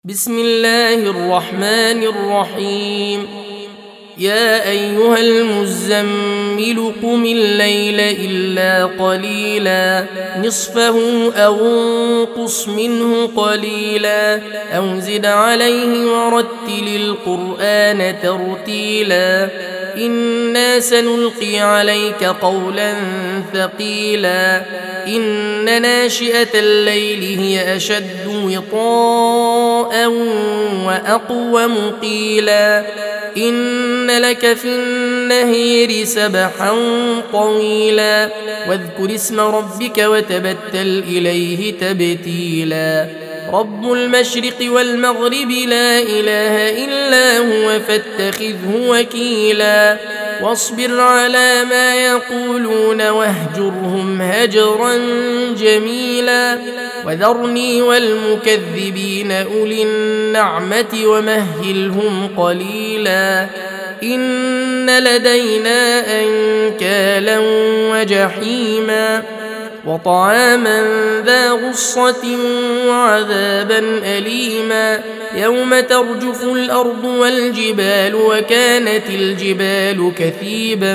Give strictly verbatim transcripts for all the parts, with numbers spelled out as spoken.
بسم الله الرحمن الرحيم. يا أيها المزمل قم الليل إلا قليلا نصفه أو انقص منه قليلا أو زد عليه ورتل القرآن ترتيلا إنا سنلقي عليك قولا ثقيلا إن ناشئة الليل هي أشد وطاء وأقوم قيلا إن لك في النهير سبحا طويلا واذكر اسم ربك وتبتل إليه تبتيلا رب المشرق والمغرب لا إله إلا هو فاتخذه وكيلا واصبر على ما يقولون واهجرهم هجرا جميلا وذرني والمكذبين أولي النعمة ومهلهم قليلا إن لدينا أنكالا وجحيما وطعاما ذا غصة وعذابا أليما يوم ترجف الأرض والجبال وكانت الجبال كثيبا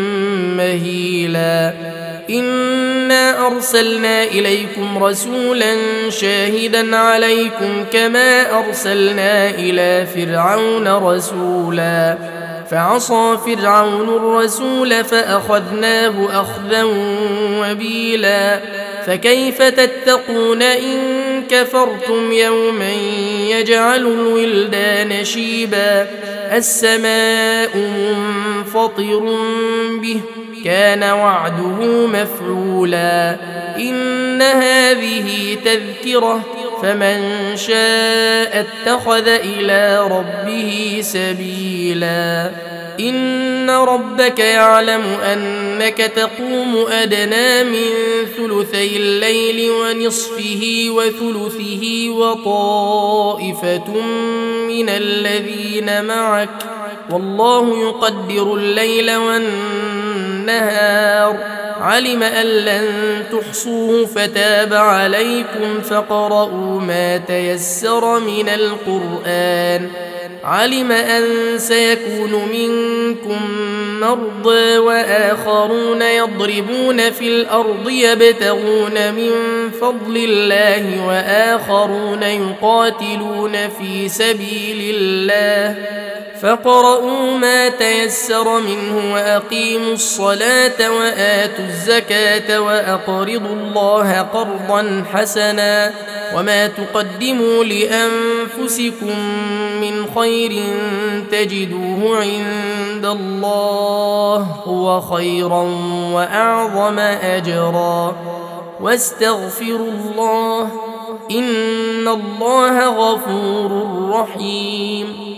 مهيلا إنا أرسلنا إليكم رسولا شاهدا عليكم كما أرسلنا إلى فرعون رسولا فعصى فرعون الرسول فأخذناه أخذا وبيلا فكيف تتقون إن كفرتم يوما يجعل الولدان شيبا السماء منفطر به كان وعده مفعولا إن هذه تذكرة فمن شاء اتخذ إلى ربه سبيلا إن ربك يعلم أنك تقوم أدنى من ثلثي الليل ونصفه وثلثه وطائفة من الذين معك والله يقدر الليل والنهار علم أن لن تحصوه فتاب عليكم فقرؤوا ما تيسر من القرآن علم أن سيكون منكم مرضى وآخرون يضربون في الأرض يبتغون من فضل الله وآخرون يقاتلون في سبيل الله فاقرؤوا ما تيسر منه وأقيموا الصلاة وآتوا الزكاة وأقرضوا الله قرضا حسنا وما تقدموا لأنفسكم من خير تجدوه عند الله هو خيرا وأعظم أجرا واستغفروا الله إن الله غفور رحيم.